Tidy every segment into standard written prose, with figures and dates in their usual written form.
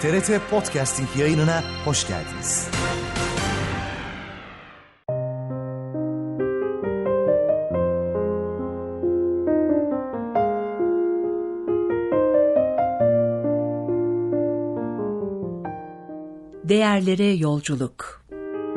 TRT Podcasting yayınına hoş geldiniz. Değerlere yolculuk.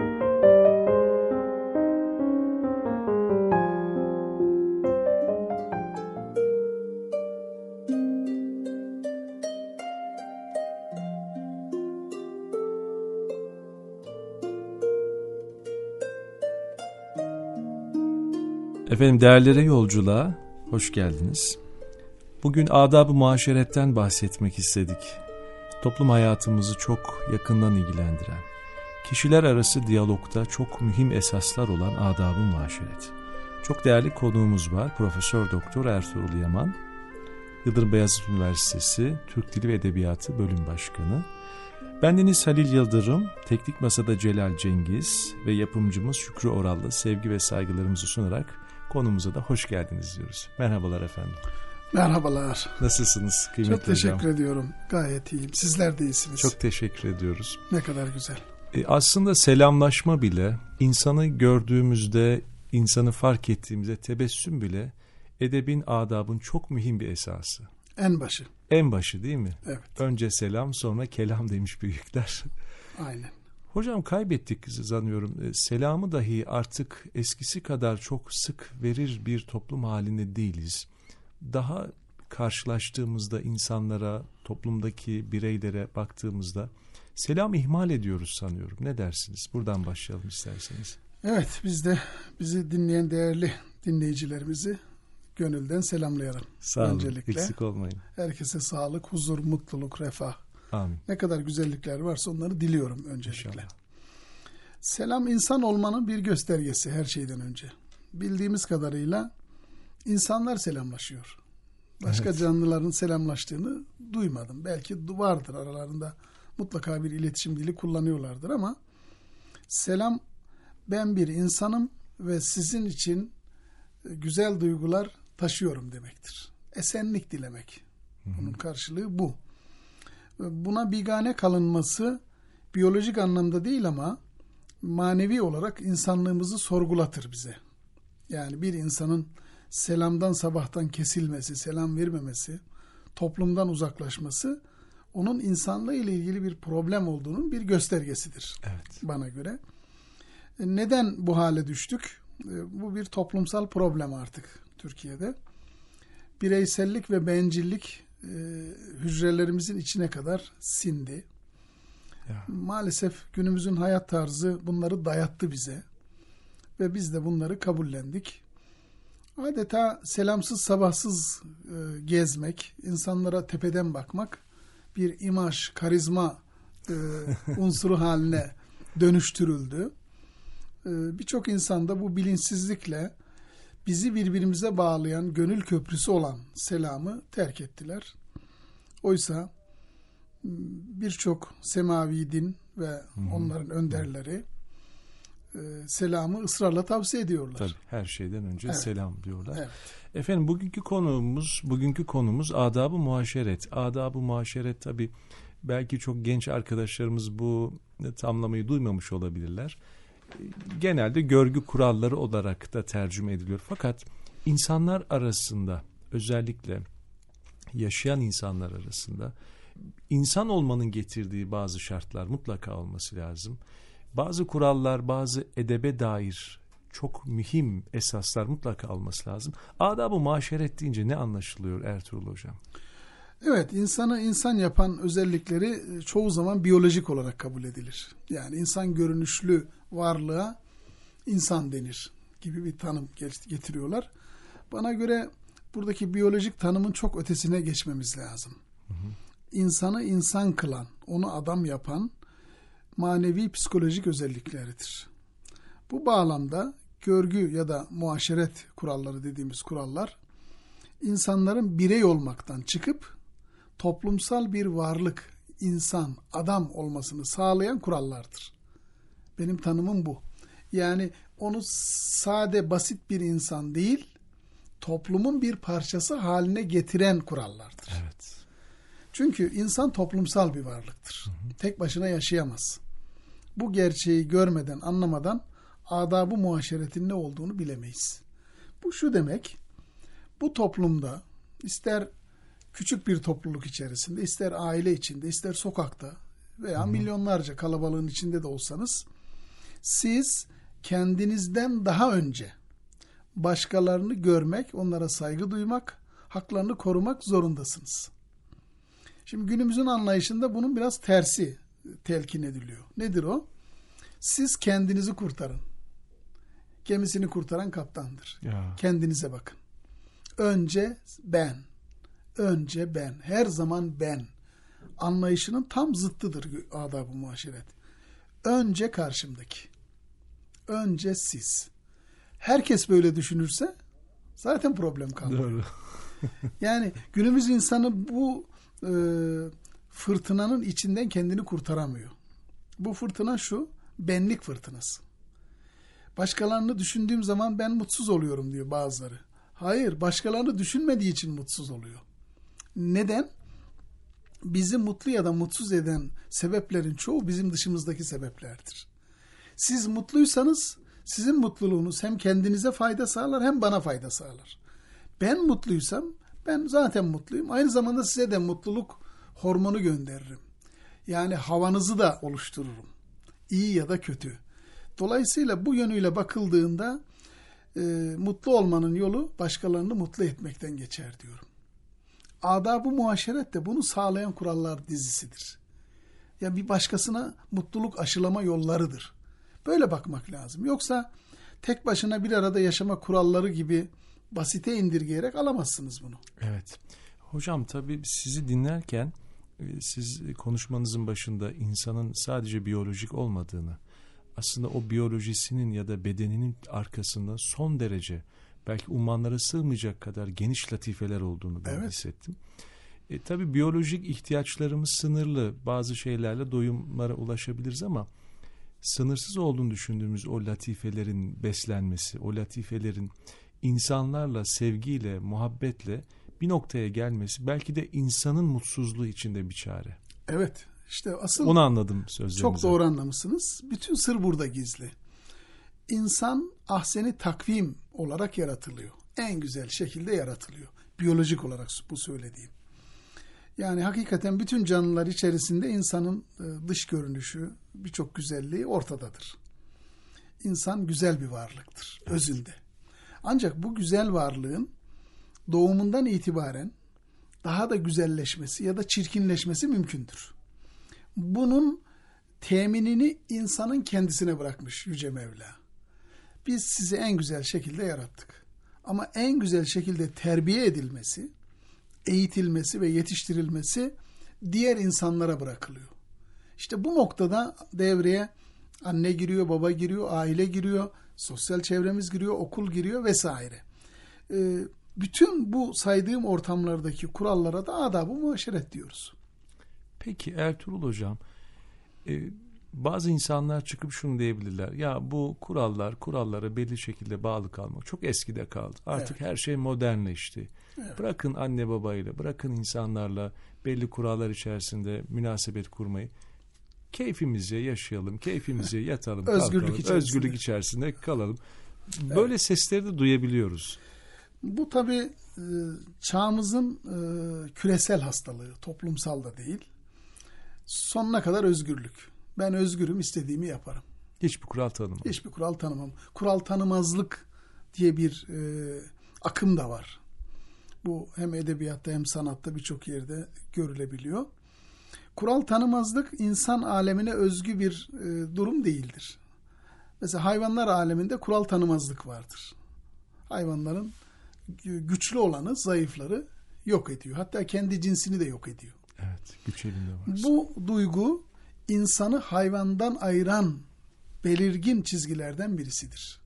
Efendim, değerlere yolculuğa hoş geldiniz. Bugün adab-ı muaşeretten bahsetmek istedik. Toplum hayatımızı çok yakından ilgilendiren, kişiler arası diyalogda çok mühim esaslar olan adab-ı muaşeret. Çok değerli konuğumuz var. Profesör Doktor Ertuğrul Yaman, Yıldırım Beyazıt Üniversitesi Türk Dili ve Edebiyatı Bölüm Başkanı. Bendeniz Halil Yıldırım, Teknik Masa'da Celal Cengiz ve yapımcımız Şükrü Oral'la sevgi ve saygılarımızı sunarak konumuza da hoş geldiniz diyoruz. Merhabalar efendim. Merhabalar. Nasılsınız kıymetli hocam? Çok teşekkür ediyorum. Gayet iyiyim. Sizler de iyisiniz. Çok teşekkür ediyoruz. Ne kadar güzel. Aslında selamlaşma bile, insanı gördüğümüzde, insanı fark ettiğimizde tebessüm bile edebin, adabın çok mühim bir esası. En başı. En başı değil mi? Evet. Önce selam, sonra kelam demiş büyükler. Aynen. Hocam, kaybettik sanıyorum. Selamı dahi artık eskisi kadar çok sık verir bir toplum halinde değiliz. Daha karşılaştığımızda insanlara, toplumdaki bireylere baktığımızda selam ihmal ediyoruz sanıyorum. Ne dersiniz? Buradan başlayalım isterseniz. Evet, biz de bizi dinleyen değerli dinleyicilerimizi gönülden selamlayalım. Sağ olun, öncelikle. eksik olmayın. Herkese sağlık, huzur, mutluluk, refah. Amin. Ne kadar güzellikler varsa onları diliyorum öncelikle. İnşallah. Selam insan olmanın bir göstergesi her şeyden önce. Bildiğimiz kadarıyla insanlar selamlaşıyor. Başka canlıların selamlaştığını duymadım. Belki vardır aralarında, mutlaka bir iletişim dili kullanıyorlardır ama selam, ben bir insanım ve sizin için güzel duygular taşıyorum demektir. Esenlik dilemek. Bunun karşılığı bu. Buna bigane kalınması biyolojik anlamda değil ama manevi olarak insanlığımızı sorgulatır bize. Yani bir insanın selamdan, sabahtan kesilmesi, selam vermemesi, toplumdan uzaklaşması onun insanlığı ile ilgili bir problem olduğunun bir göstergesidir. Evet. Bana göre. Neden bu hale düştük? Bu bir toplumsal problem artık Türkiye'de. Bireysellik ve bencillik hücrelerimizin içine kadar sindi. Ya. Maalesef günümüzün hayat tarzı bunları dayattı bize. Ve biz de bunları kabullendik. Adeta selamsız sabahsız gezmek, insanlara tepeden bakmak bir imaj, karizma unsuru haline dönüştürüldü. Birçok insan da bu bilinçsizlikle bizi birbirimize bağlayan, gönül köprüsü olan selamı terk ettiler. Oysa birçok semavi din ve onların önderleri selamı ısrarla tavsiye ediyorlar. Tabii, her şeyden önce selam diyorlar. Evet. Efendim, bugünkü konumuz adab-ı muaşeret. Adab-ı muaşeret, tabii belki çok genç arkadaşlarımız bu tamlamayı duymamış olabilirler. Genelde görgü kuralları olarak da tercüme ediliyor. Fakat insanlar arasında, özellikle yaşayan insanlar arasında insan olmanın getirdiği bazı şartlar mutlaka olması lazım. Bazı kurallar, bazı edebe dair çok mühim esaslar mutlaka olması lazım. Adab-ı muaşeret deyince ne anlaşılıyor Ertuğrul Hocam? Evet, insanı insan yapan özellikleri çoğu zaman biyolojik olarak kabul edilir. Yani insan görünüşlü varlığa insan denir gibi bir tanım getiriyorlar. Bana göre buradaki biyolojik tanımın çok ötesine geçmemiz lazım. İnsanı insan kılan, onu adam yapan manevi psikolojik özellikleridir. Bu bağlamda görgü ya da muaşeret kuralları dediğimiz kurallar insanların birey olmaktan çıkıp toplumsal bir varlık, insan, adam olmasını sağlayan kurallardır. Benim tanımım bu. Yani onu sade, basit bir insan değil, toplumun bir parçası haline getiren kurallardır. Evet. Çünkü insan toplumsal bir varlıktır. tek başına yaşayamaz. Bu gerçeği görmeden, anlamadan adab-ı muaşeretin ne olduğunu bilemeyiz. Bu şu demek, bu toplumda ister küçük bir topluluk içerisinde, ister aile içinde, ister sokakta veya milyonlarca kalabalığın içinde de olsanız, siz kendinizden daha önce başkalarını görmek, onlara saygı duymak, haklarını korumak zorundasınız. Şimdi günümüzün anlayışında bunun biraz tersi telkin ediliyor. Nedir o? Siz kendinizi kurtarın. Gemisini kurtaran kaptandır. Ya. Kendinize bakın. Önce ben. Önce ben. Her zaman ben. Anlayışının tam zıttıdır adab-ı muaşeret. Önce karşımdaki. Önce siz. Herkes böyle düşünürse zaten problem kalmıyor. Doğru. Yani günümüz insanı bu fırtınanın içinden kendini kurtaramıyor. Bu fırtına şu, benlik fırtınası. Başkalarını düşündüğüm zaman ben mutsuz oluyorum diyor bazıları. Hayır, başkalarını düşünmediği için mutsuz oluyor. Neden? Bizi mutlu ya da mutsuz eden sebeplerin çoğu bizim dışımızdaki sebeplerdir. Siz mutluysanız sizin mutluluğunuz hem kendinize fayda sağlar hem bana fayda sağlar. Ben mutluysam ben zaten mutluyum. Aynı zamanda size de mutluluk hormonu gönderirim. Yani havanızı da oluştururum. İyi ya da kötü. Dolayısıyla bu yönüyle bakıldığında mutlu olmanın yolu başkalarını mutlu etmekten geçer diyorum. Adab-ı muaşeret de bunu sağlayan kurallar dizisidir. Yani bir başkasına mutluluk aşılama yollarıdır. Böyle bakmak lazım. Yoksa tek başına bir arada yaşama kuralları gibi basite indirgeyerek alamazsınız bunu. Evet. Hocam tabii sizi dinlerken siz konuşmanızın başında insanın sadece biyolojik olmadığını, aslında o biyolojisinin ya da bedeninin arkasında son derece belki ummanlara sığmayacak kadar geniş latifeler olduğunu ben hissettim. Tabii biyolojik ihtiyaçlarımız sınırlı. Bazı şeylerle doyumlara ulaşabiliriz ama sınırsız olduğunu düşündüğümüz o latifelerin beslenmesi, o latifelerin insanlarla, sevgiyle, muhabbetle bir noktaya gelmesi belki de insanın mutsuzluğu içinde bir çare. Evet. İşte asıl onu anladım sözlerinizden. Çok doğru anlamışsınız. Bütün sır burada gizli. İnsan ahseni takvim olarak yaratılıyor. En güzel şekilde yaratılıyor. Biyolojik olarak bu söylediğim. Yani hakikaten bütün canlılar içerisinde insanın dış görünüşü, birçok güzelliği ortadadır. İnsan güzel bir varlıktır özünde. Ancak bu güzel varlığın doğumundan itibaren daha da güzelleşmesi ya da çirkinleşmesi mümkündür. Bunun teminini insanın kendisine bırakmış Yüce Mevla. Biz sizi en güzel şekilde yarattık. Ama en güzel şekilde terbiye edilmesi, eğitilmesi ve yetiştirilmesi diğer insanlara bırakılıyor. İşte bu noktada devreye anne giriyor, baba giriyor, aile giriyor, sosyal çevremiz giriyor, okul giriyor vesaire. Bütün bu saydığım ortamlardaki kurallara da adab-ı muaşeret diyoruz. Peki Ertuğrul Hocam, bazı insanlar çıkıp şunu diyebilirler. Ya bu kurallara belli şekilde bağlı kalmak çok eskide kaldı. Artık her şey modernleşti. Evet. Bırakın anne babayla, bırakın insanlarla belli kurallar içerisinde münasebet kurmayı. Keyfimize yaşayalım, keyfimize yatalım, özgürlük içerisinde kalalım. Böyle sesleri de duyabiliyoruz. Bu tabii çağımızın küresel hastalığı, toplumsal da değil. Sonuna kadar özgürlük. Ben özgürüm, istediğimi yaparım. Hiçbir kural tanımam. Hiçbir kural tanımam. Kural tanımazlık diye bir akım da var. Bu hem edebiyatta hem sanatta birçok yerde görülebiliyor. Kural tanımazlık insan alemine özgü bir durum değildir. Mesela hayvanlar aleminde kural tanımazlık vardır. Hayvanların güçlü olanı, zayıfları yok ediyor. Hatta kendi cinsini de yok ediyor. Evet, güç elinde var. Bu duygu insanı hayvandan ayıran belirgin çizgilerden birisidir.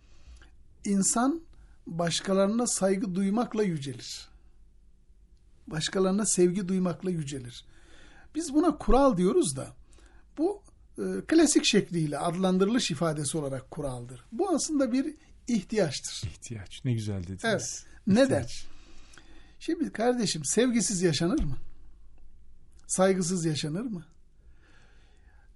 İnsan başkalarına saygı duymakla yücelir. Başkalarına sevgi duymakla yücelir. Biz buna kural diyoruz da bu klasik şekliyle adlandırılış ifadesi olarak kuraldır. Bu aslında bir ihtiyaçtır. İhtiyaç. Ne güzel dediniz. Evet. Neden? Şimdi kardeşim sevgisiz yaşanır mı? Saygısız yaşanır mı?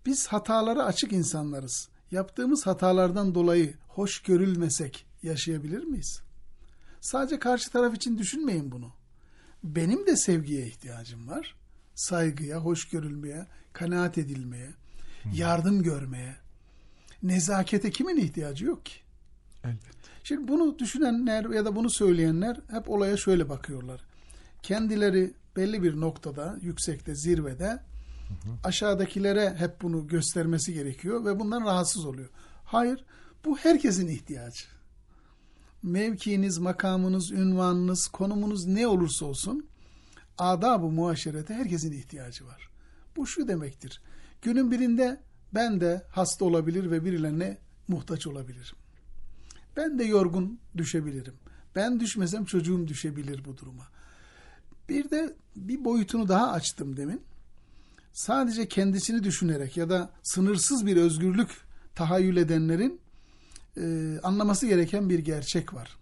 Biz hatalara açık insanlarız. Yaptığımız hatalardan dolayı hoş görülmesek yaşayabilir miyiz? Sadece karşı taraf için düşünmeyin bunu. Benim de sevgiye ihtiyacım var. Saygıya, hoş görülmeye, kanaat edilmeye, yardım görmeye, nezakete kimin ihtiyacı yok ki? Elbette. Şimdi bunu düşünenler ya da bunu söyleyenler hep olaya şöyle bakıyorlar. Kendileri belli bir noktada, yüksekte, zirvede, aşağıdakilere hep bunu göstermesi gerekiyor ve bundan rahatsız oluyor. Hayır, bu herkesin ihtiyacı. Mevkiniz, makamınız, ünvanınız, konumunuz ne olursa olsun, adab-ı muaşerete herkesin ihtiyacı var. Bu şu demektir: günün birinde ben de hasta olabilir ve birilerine muhtaç olabilirim. Ben de yorgun düşebilirim. Ben düşmesem çocuğum düşebilir bu duruma. Bir de bir boyutunu daha açtım demin. Sadece kendisini düşünerek ya da sınırsız bir özgürlük tahayyül edenlerin anlaması gereken bir gerçek var.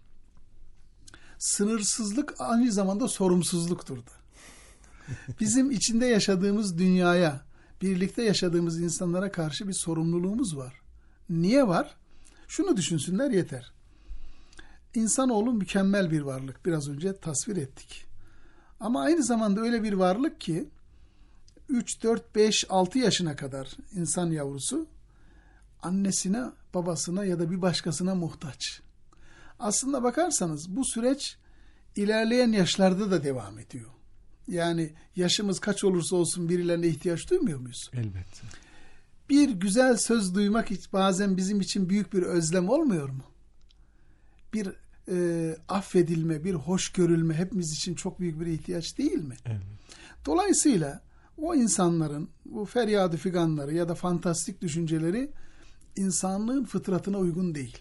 Sınırsızlık aynı zamanda sorumsuzluktur da. Bizim içinde yaşadığımız dünyaya, birlikte yaşadığımız insanlara karşı bir sorumluluğumuz var. Niye var? Şunu düşünsünler yeter. İnsanoğlu mükemmel bir varlık. Biraz önce tasvir ettik. Ama aynı zamanda öyle bir varlık ki 3, 4, 5, 6 yaşına kadar insan yavrusu annesine, babasına ya da bir başkasına muhtaç. Aslında bakarsanız bu süreç ilerleyen yaşlarda da devam ediyor. Yani yaşımız kaç olursa olsun birilerine ihtiyaç duymuyor muyuz? Elbette. Bir güzel söz duymak bazen bizim için büyük bir özlem olmuyor mu? Bir affedilme, bir hoş görülme hepimiz için çok büyük bir ihtiyaç değil mi? Evet. Dolayısıyla o insanların bu feryadı figanları ya da fantastik düşünceleri insanlığın fıtratına uygun değil.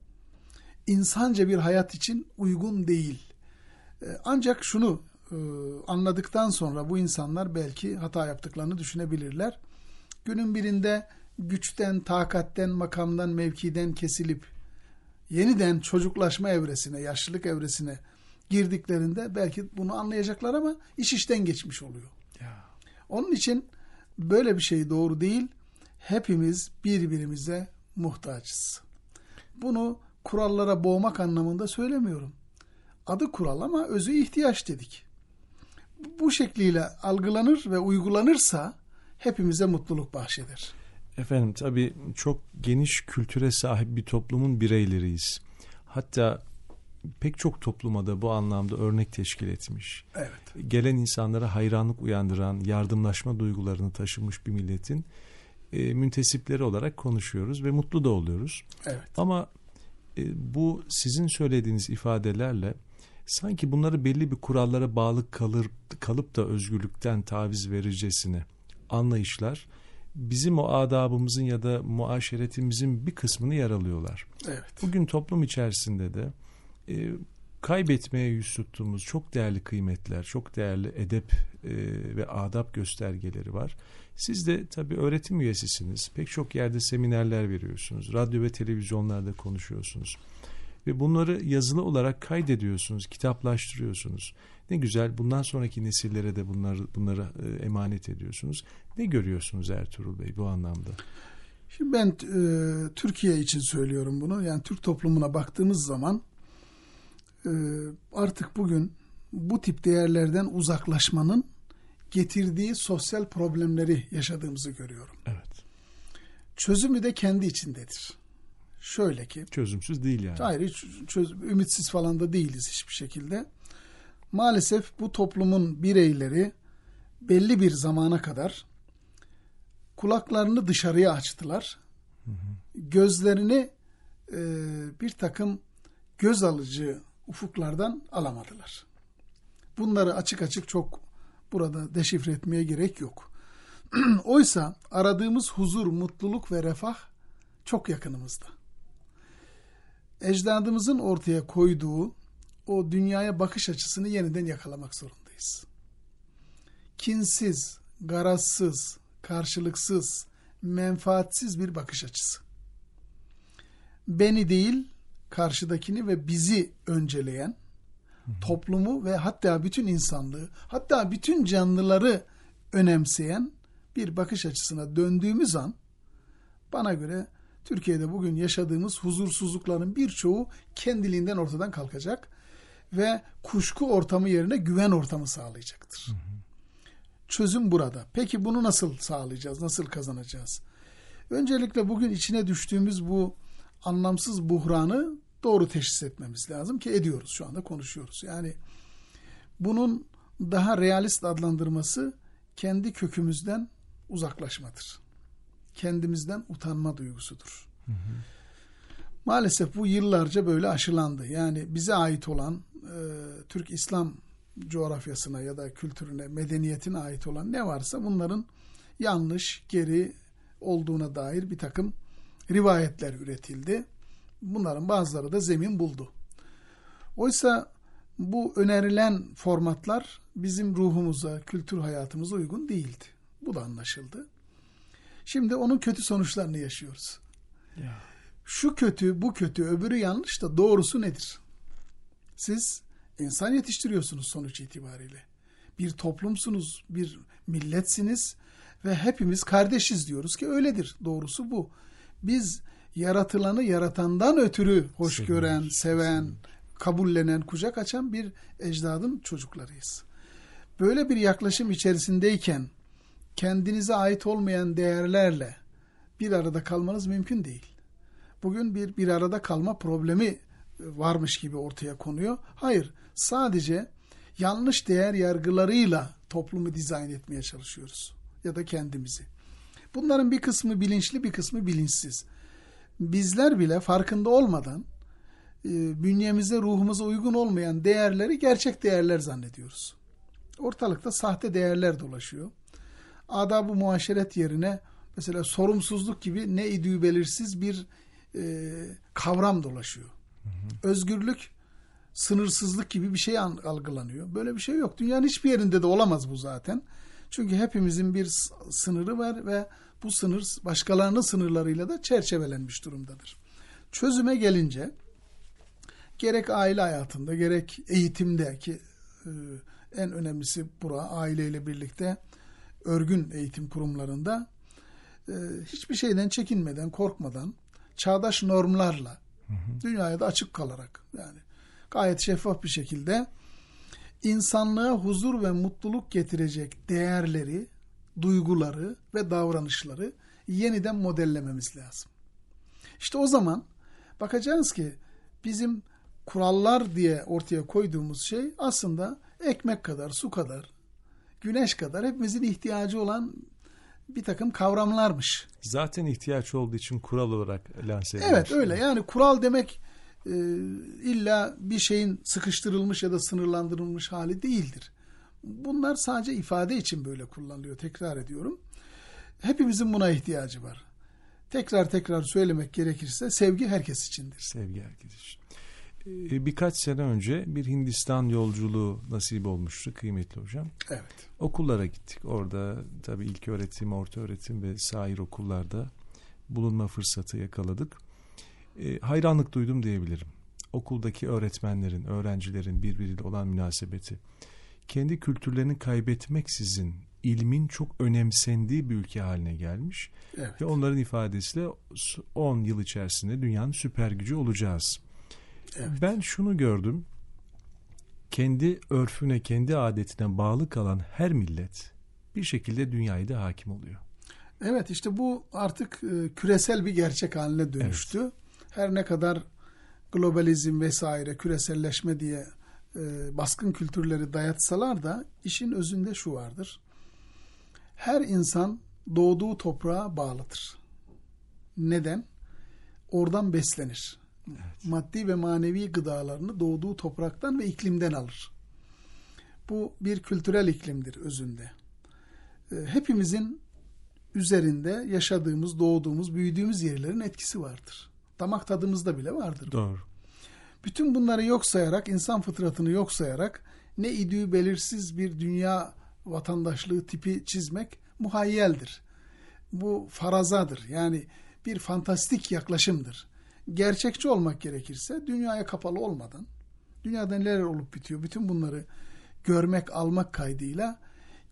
İnsanca bir hayat için uygun değil. Ancak şunu anladıktan sonra bu insanlar belki hata yaptıklarını düşünebilirler. Günün birinde güçten, takatten, makamdan, mevkiden kesilip yeniden çocuklaşma evresine, yaşlılık evresine girdiklerinde belki bunu anlayacaklar ama iş işten geçmiş oluyor. Ya. Onun için böyle bir şey doğru değil. Hepimiz birbirimize muhtaçız. Bunu kurallara boğmak anlamında söylemiyorum. Adı kural ama özü ihtiyaç dedik. Bu şekliyle algılanır ve uygulanırsa hepimize mutluluk bahşeder. Efendim tabii çok geniş kültüre sahip bir toplumun bireyleriyiz. Hatta pek çok topluma da bu anlamda örnek teşkil etmiş. Evet. Gelen insanlara hayranlık uyandıran, yardımlaşma duygularını taşımış bir milletin müntesipleri olarak konuşuyoruz ve mutlu da oluyoruz. Evet. Ama bu sizin söylediğiniz ifadelerle sanki bunları belli bir kurallara bağlı kalıp da özgürlükten taviz vericesine anlayışlar bizim o adabımızın ya da muaşeretimizin bir kısmını yaralıyorlar. Evet. Bugün toplum içerisinde de kaybetmeye yüz tuttuğumuz çok değerli kıymetler, çok değerli edep ve adab göstergeleri var. Siz de tabii öğretim üyesisiniz. Pek çok yerde seminerler veriyorsunuz. Radyo ve televizyonlarda konuşuyorsunuz. Ve bunları yazılı olarak kaydediyorsunuz, kitaplaştırıyorsunuz. Ne güzel, bundan sonraki nesillere de bunları emanet ediyorsunuz. Ne görüyorsunuz Ertuğrul Bey bu anlamda? Şimdi ben Türkiye için söylüyorum bunu. Yani Türk toplumuna baktığımız zaman artık bugün bu tip değerlerden uzaklaşmanın getirdiği sosyal problemleri yaşadığımızı görüyorum. Evet. Çözümü de kendi içindedir. Şöyle ki. Çözümsüz değil yani. Hayır, hiç ümitsiz falan da değiliz hiçbir şekilde. Maalesef bu toplumun bireyleri belli bir zamana kadar kulaklarını dışarıya açtılar. Hı hı. Gözlerini bir takım göz alıcı ufuklardan alamadılar. Bunları açık açık çok burada deşifre etmeye gerek yok. Oysa aradığımız huzur, mutluluk ve refah çok yakınımızda. Ecdadımızın ortaya koyduğu o dünyaya bakış açısını yeniden yakalamak zorundayız. Kinsiz, garazsız, karşılıksız, menfaatsiz bir bakış açısı. Beni değil, karşıdakini ve bizi önceleyen, toplumu ve hatta bütün insanlığı, hatta bütün canlıları önemseyen bir bakış açısına döndüğümüz an bana göre Türkiye'de bugün yaşadığımız huzursuzlukların birçoğu kendiliğinden ortadan kalkacak ve kuşku ortamı yerine güven ortamı sağlayacaktır. Çözüm burada. Peki bunu nasıl sağlayacağız? Nasıl kazanacağız? Öncelikle bugün içine düştüğümüz bu anlamsız buhranı doğru teşhis etmemiz lazım ki ediyoruz, şu anda konuşuyoruz. Yani bunun daha realist adlandırması kendi kökümüzden uzaklaşmadır. Kendimizden utanma duygusudur. Maalesef bu yıllarca böyle aşılandı. Yani bize ait olan Türk İslam coğrafyasına ya da kültürüne, medeniyetine ait olan ne varsa bunların yanlış, geri olduğuna dair bir takım rivayetler üretildi. Bunların bazıları da zemin buldu. Oysa bu önerilen formatlar bizim ruhumuza, kültür hayatımıza uygun değildi. Bu da anlaşıldı. Şimdi onun kötü sonuçlarını yaşıyoruz. Ya. Şu kötü, bu kötü, öbürü yanlış da doğrusu nedir? Siz insan yetiştiriyorsunuz sonuç itibariyle. Bir toplumsunuz, bir milletsiniz ve hepimiz kardeşiz diyoruz ki öyledir. Doğrusu bu. Biz yaratılanı yaratandan ötürü hoş gören, seven, kabullenen, kucak açan bir ecdadın çocuklarıyız. Böyle bir yaklaşım içerisindeyken kendinize ait olmayan değerlerle bir arada kalmanız mümkün değil. Bugün bir arada kalma problemi varmış gibi ortaya konuyor. Hayır, sadece yanlış değer yargılarıyla toplumu dizayn etmeye çalışıyoruz. Ya da kendimizi. Bunların bir kısmı bilinçli, bir kısmı bilinçsiz. Bizler bile farkında olmadan bünyemize, ruhumuza uygun olmayan değerleri gerçek değerler zannediyoruz. Ortalıkta sahte değerler dolaşıyor. Adab-ı muaşeret yerine mesela sorumsuzluk gibi ne idüğü belirsiz bir kavram dolaşıyor. Özgürlük, sınırsızlık gibi bir şey algılanıyor. Böyle bir şey yok. Dünyanın hiçbir yerinde de olamaz bu zaten. Çünkü hepimizin bir sınırı var ve bu sınır başkalarının sınırlarıyla da çerçevelenmiş durumdadır. Çözüme gelince gerek aile hayatında gerek eğitimde ki en önemlisi aileyle birlikte örgün eğitim kurumlarında hiçbir şeyden çekinmeden, korkmadan, çağdaş normlarla, dünyaya da açık kalarak, yani gayet şeffaf bir şekilde insanlığa huzur ve mutluluk getirecek değerleri, duyguları ve davranışları yeniden modellememiz lazım. İşte o zaman bakacağız ki bizim kurallar diye ortaya koyduğumuz şey aslında ekmek kadar, su kadar, güneş kadar hepimizin ihtiyacı olan bir takım kavramlarmış. Zaten ihtiyaç olduğu için kural olarak lanse edilmiş. Evet öyle, yani kural demek illa bir şeyin sıkıştırılmış ya da sınırlandırılmış hali değildir. Bunlar sadece ifade için böyle kullanılıyor, tekrar ediyorum. Hepimizin buna ihtiyacı var. Tekrar söylemek gerekirse sevgi herkes içindir. Sevgi herkes için. Birkaç sene önce bir Hindistan yolculuğu nasip olmuştu kıymetli hocam. Evet. Okullara gittik. Orada tabii ilk öğretim, orta öğretim ve sair okullarda bulunma fırsatı yakaladık. Hayranlık duydum diyebilirim. Okuldaki öğretmenlerin, öğrencilerin birbiriyle olan münasebeti. Kendi kültürlerini kaybetmeksizin ilmin çok önemsendiği bir ülke haline gelmiş. Evet. Ve onların ifadesiyle 10 yıl içerisinde dünyanın süper gücü olacağız. Evet. Ben şunu gördüm. Kendi örfüne, kendi adetine bağlı kalan her millet bir şekilde dünyaya da hakim oluyor. Evet, işte bu artık küresel bir gerçek haline dönüştü. Evet. Her ne kadar globalizm vesaire, küreselleşme diye baskın kültürleri dayatsalar da işin özünde şu vardır. Her insan doğduğu toprağa bağlıdır. Neden? Oradan beslenir. Evet. Maddi ve manevi gıdalarını doğduğu topraktan ve iklimden alır. Bu bir kültürel iklimdir özünde. Hepimizin üzerinde yaşadığımız, doğduğumuz, büyüdüğümüz yerlerin etkisi vardır. Damak tadımızda bile vardır. Doğru. Bütün bunları yok sayarak, insan fıtratını yok sayarak ne idüğü belirsiz bir dünya vatandaşlığı tipi çizmek muhayyeldir. Bu farazadır. Yani bir fantastik yaklaşımdır. Gerçekçi olmak gerekirse dünyaya kapalı olmadan, dünyada neler olup bitiyor, bütün bunları görmek, almak kaydıyla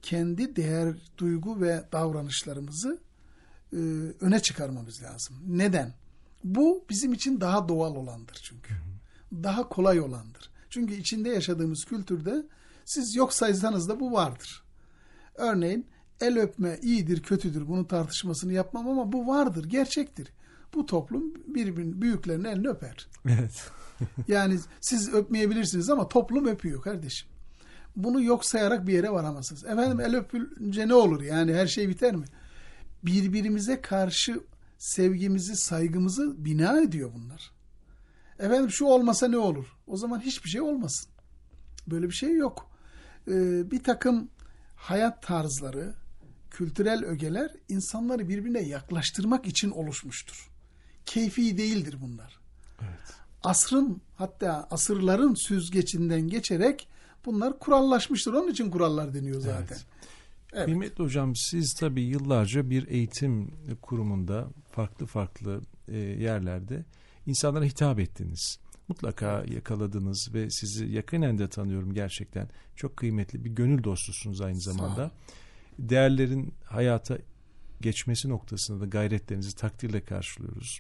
kendi değer, duygu ve davranışlarımızı öne çıkarmamız lazım. Neden? Bu bizim için daha doğal olandır çünkü. Daha kolay olandır. Çünkü içinde yaşadığımız kültürde siz yok saysanız da bu vardır. Örneğin el öpme iyidir, kötüdür, bunun tartışmasını yapmam ama bu vardır, gerçektir. Bu toplum birbirinin büyüklerinin elini öper. Evet. Yani siz öpmeyebilirsiniz ama toplum öpüyor kardeşim. Bunu yok sayarak bir yere varamazsınız. Efendim el öpünce ne olur? Yani her şey biter mi? Birbirimize karşı sevgimizi, saygımızı bina ediyor bunlar. Efendim şu olmasa ne olur? O zaman hiçbir şey olmasın. Böyle bir şey yok. Bir takım hayat tarzları, kültürel ögeler insanları birbirine yaklaştırmak için oluşmuştur. Keyfi değildir bunlar. Evet. Asrın, hatta asırların süzgecinden geçerek bunlar kurallaşmıştır. Onun için kurallar deniyor zaten. Evet. Evet. Kıymetli hocam, siz tabii yıllarca bir eğitim kurumunda farklı yerlerde insanlara hitap ettiniz. Mutlaka yakaladınız ve sizi yakinen de tanıyorum gerçekten. Çok kıymetli bir gönül dostusunuz aynı zamanda. Değerlerin hayata geçmesi noktasında da gayretlerinizi takdirle karşılıyoruz.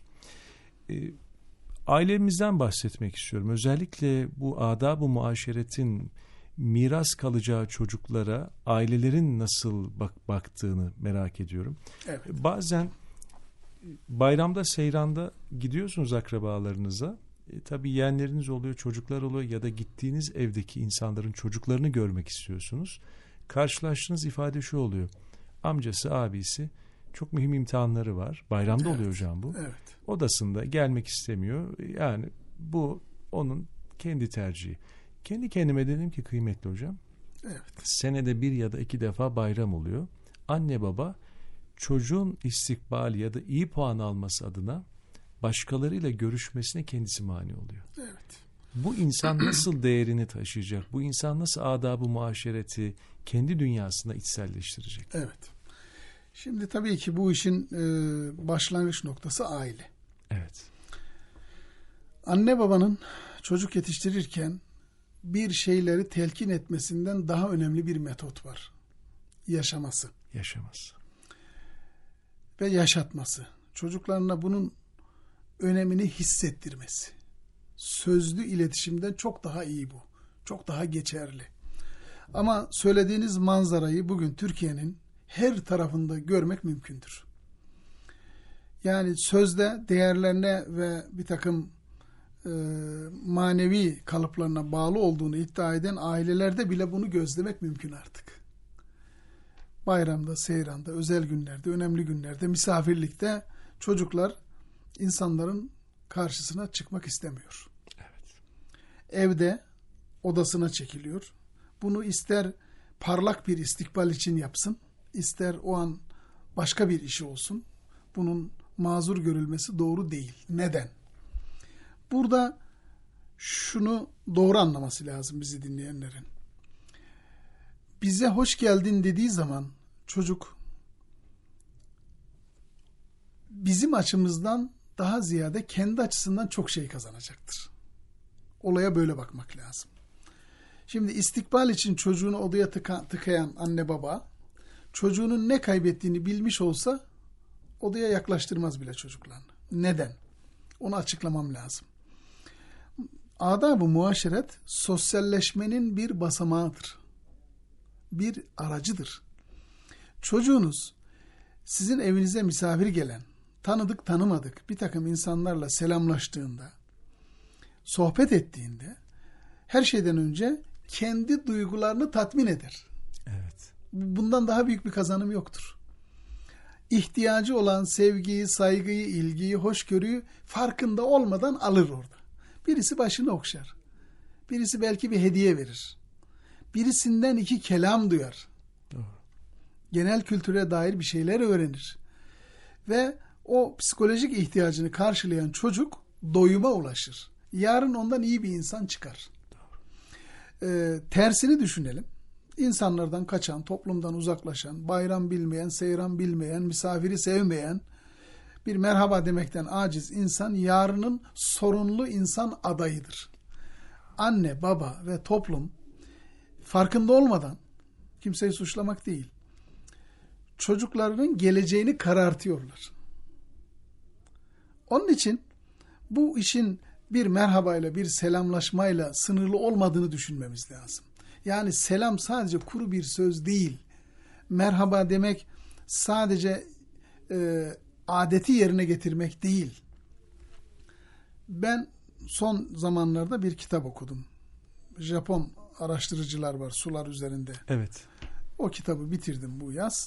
Ailemizden bahsetmek istiyorum. Özellikle bu adab-ı muaşeretin miras kalacağı çocuklara ailelerin nasıl baktığını merak ediyorum. Evet. Bazen bayramda, seyranda gidiyorsunuz akrabalarınıza. Tabii yeğenleriniz oluyor, çocuklar oluyor ya da gittiğiniz evdeki insanların çocuklarını görmek istiyorsunuz. Karşılaştığınız ifade şu oluyor: amcası, abisi çok mühim imtihanları var. Bayramda oluyor hocam bu. Evet. Odasında gelmek istemiyor. Yani bu onun kendi tercihi. Kendi kendime dedim ki kıymetli hocam, Evet. senede 1 ya da 2 defa bayram oluyor. Anne baba çocuğun istikbali ya da iyi puan alması adına başkalarıyla görüşmesine kendisi mani oluyor. Evet. Bu insan nasıl değerini taşıyacak? Bu insan nasıl adab-ı muaşereti kendi dünyasında içselleştirecek? Evet. Şimdi tabii ki bu işin başlangıç noktası aile. Evet. Anne babanın çocuk yetiştirirken bir şeyleri telkin etmesinden daha önemli bir metot var. Yaşaması. Yaşaması. Ve yaşatması. Çocuklarına bunun önemini hissettirmesi. Sözlü iletişimden çok daha iyi bu. Çok daha geçerli. Ama söylediğiniz manzarayı bugün Türkiye'nin her tarafında görmek mümkündür. Yani sözde değerlerine ve bir takım manevi kalıplarına bağlı olduğunu iddia eden ailelerde bile bunu gözlemek mümkün artık. Bayramda, seyranda, özel günlerde, önemli günlerde, misafirlikte çocuklar insanların karşısına çıkmak istemiyor. Evet. Evde odasına çekiliyor. Bunu ister parlak bir istikbal için yapsın, ister o an başka bir işi olsun. Bunun mazur görülmesi doğru değil. Neden? Burada şunu doğru anlaması lazım bizi dinleyenlerin. Bize hoş geldin dediği zaman çocuk bizim açımızdan daha ziyade kendi açısından çok şey kazanacaktır. Olaya böyle bakmak lazım. Şimdi istikbal için çocuğunu odaya tıkayan anne baba çocuğunun ne kaybettiğini bilmiş olsa odaya yaklaştırmaz bile çocuklarını. Neden? Onu açıklamam lazım. Adab-ı muaşeret sosyalleşmenin bir basamağıdır. Bir aracıdır. Çocuğunuz sizin evinize misafir gelen, tanıdık tanımadık bir takım insanlarla selamlaştığında, sohbet ettiğinde her şeyden önce kendi duygularını tatmin eder. Evet. Bundan daha büyük bir kazanım yoktur. İhtiyacı olan sevgiyi, saygıyı, ilgiyi, hoşgörüyü farkında olmadan alır orada. Birisi başını okşar. Birisi belki bir hediye verir. Birisinden 2 kelam duyar. Doğru. Genel kültüre dair bir şeyler öğrenir. Ve o psikolojik ihtiyacını karşılayan çocuk doyuma ulaşır. Yarın ondan iyi bir insan çıkar. Tersini düşünelim. İnsanlardan kaçan, toplumdan uzaklaşan, bayram bilmeyen, seyran bilmeyen, misafiri sevmeyen, bir merhaba demekten aciz insan yarının sorunlu insan adayıdır. Anne, baba ve toplum farkında olmadan kimseyi suçlamak değil. Çocuklarının geleceğini karartıyorlar. Onun için bu işin bir merhabayla, bir selamlaşmayla sınırlı olmadığını düşünmemiz lazım. Yani selam sadece kuru bir söz değil. Merhaba demek sadece adeti yerine getirmek değil. Ben son zamanlarda bir kitap okudum. Japon araştırıcılar var sular üzerinde. Evet. O kitabı bitirdim bu yaz.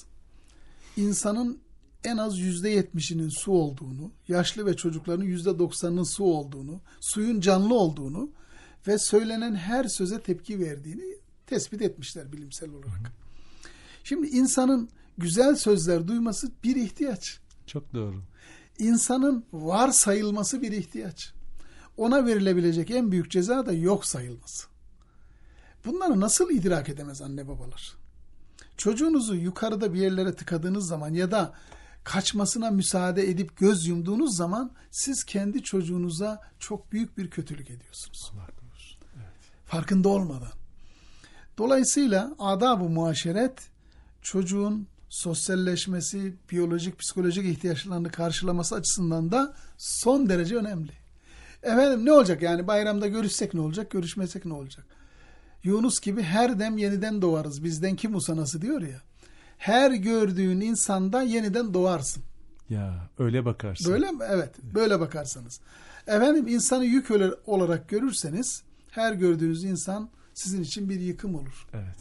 İnsanın en az %70'inin su olduğunu, yaşlı ve çocukların %90'ının su olduğunu, suyun canlı olduğunu ve söylenen her söze tepki verdiğini tespit etmişler bilimsel olarak. Şimdi insanın güzel sözler duyması bir ihtiyaç. Çok doğru. İnsanın var sayılması bir ihtiyaç. Ona verilebilecek en büyük ceza da yok sayılması. Bunları nasıl idrak edemez anne babalar? Çocuğunuzu yukarıda bir yerlere tıkadığınız zaman ya da kaçmasına müsaade edip göz yumduğunuz zaman siz kendi çocuğunuza çok büyük bir kötülük ediyorsunuz. Evet. Farkında olmadan. Dolayısıyla adab-ı muaşeret çocuğun sosyalleşmesi, biyolojik, psikolojik ihtiyaçlarını karşılaması açısından da son derece önemli. Efendim ne olacak yani bayramda görüşsek ne olacak, görüşmesek ne olacak? Yunus gibi her dem yeniden doğarız. Bizden kim usanası diyor ya. Her gördüğün insanda yeniden doğarsın. Ya öyle bakarsın. Böyle mi? Evet. Böyle bakarsanız. Efendim insanı yük olarak görürseniz her gördüğünüz insan sizin için bir yıkım olur. Evet.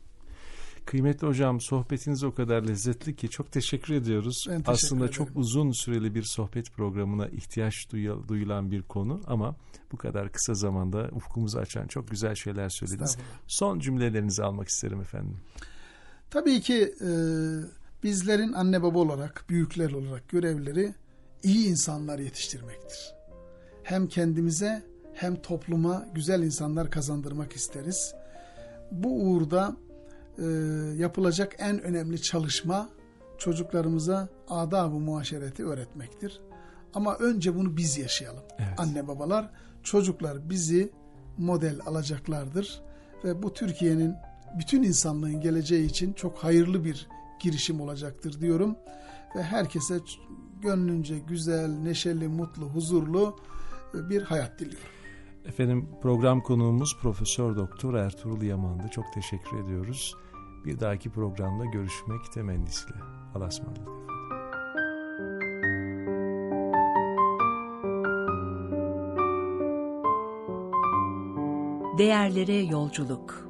Kıymetli hocam sohbetiniz o kadar lezzetli ki çok teşekkür ediyoruz. Ben teşekkür Aslında ederim. çok uzun süreli bir sohbet programına ihtiyaç duyulan bir konu ama bu kadar kısa zamanda ufkumuzu açan çok güzel şeyler söylediniz. Son cümlelerinizi almak isterim efendim. Tabii ki bizlerin anne baba olarak, büyükler olarak görevleri iyi insanlar yetiştirmektir. Hem kendimize hem topluma güzel insanlar kazandırmak isteriz. Bu uğurda yapılacak en önemli çalışma çocuklarımıza adab-ı muaşereti öğretmektir. Ama önce bunu biz yaşayalım. Evet. Anne babalar, çocuklar bizi model alacaklardır ve bu Türkiye'nin bütün insanlığın geleceği için çok hayırlı bir girişim olacaktır diyorum ve herkese gönlünce güzel, neşeli, mutlu, huzurlu bir hayat diliyorum. Efendim program konuğumuz Profesör Doktor Ertuğrul Yaman'dı. Çok teşekkür ediyoruz. Bir dahaki programda görüşmek temennisiyle. Allah'a ısmarladık. Değerlere yolculuk.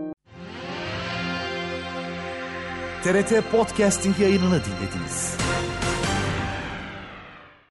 TRT Podcasting yayınını dinlediniz.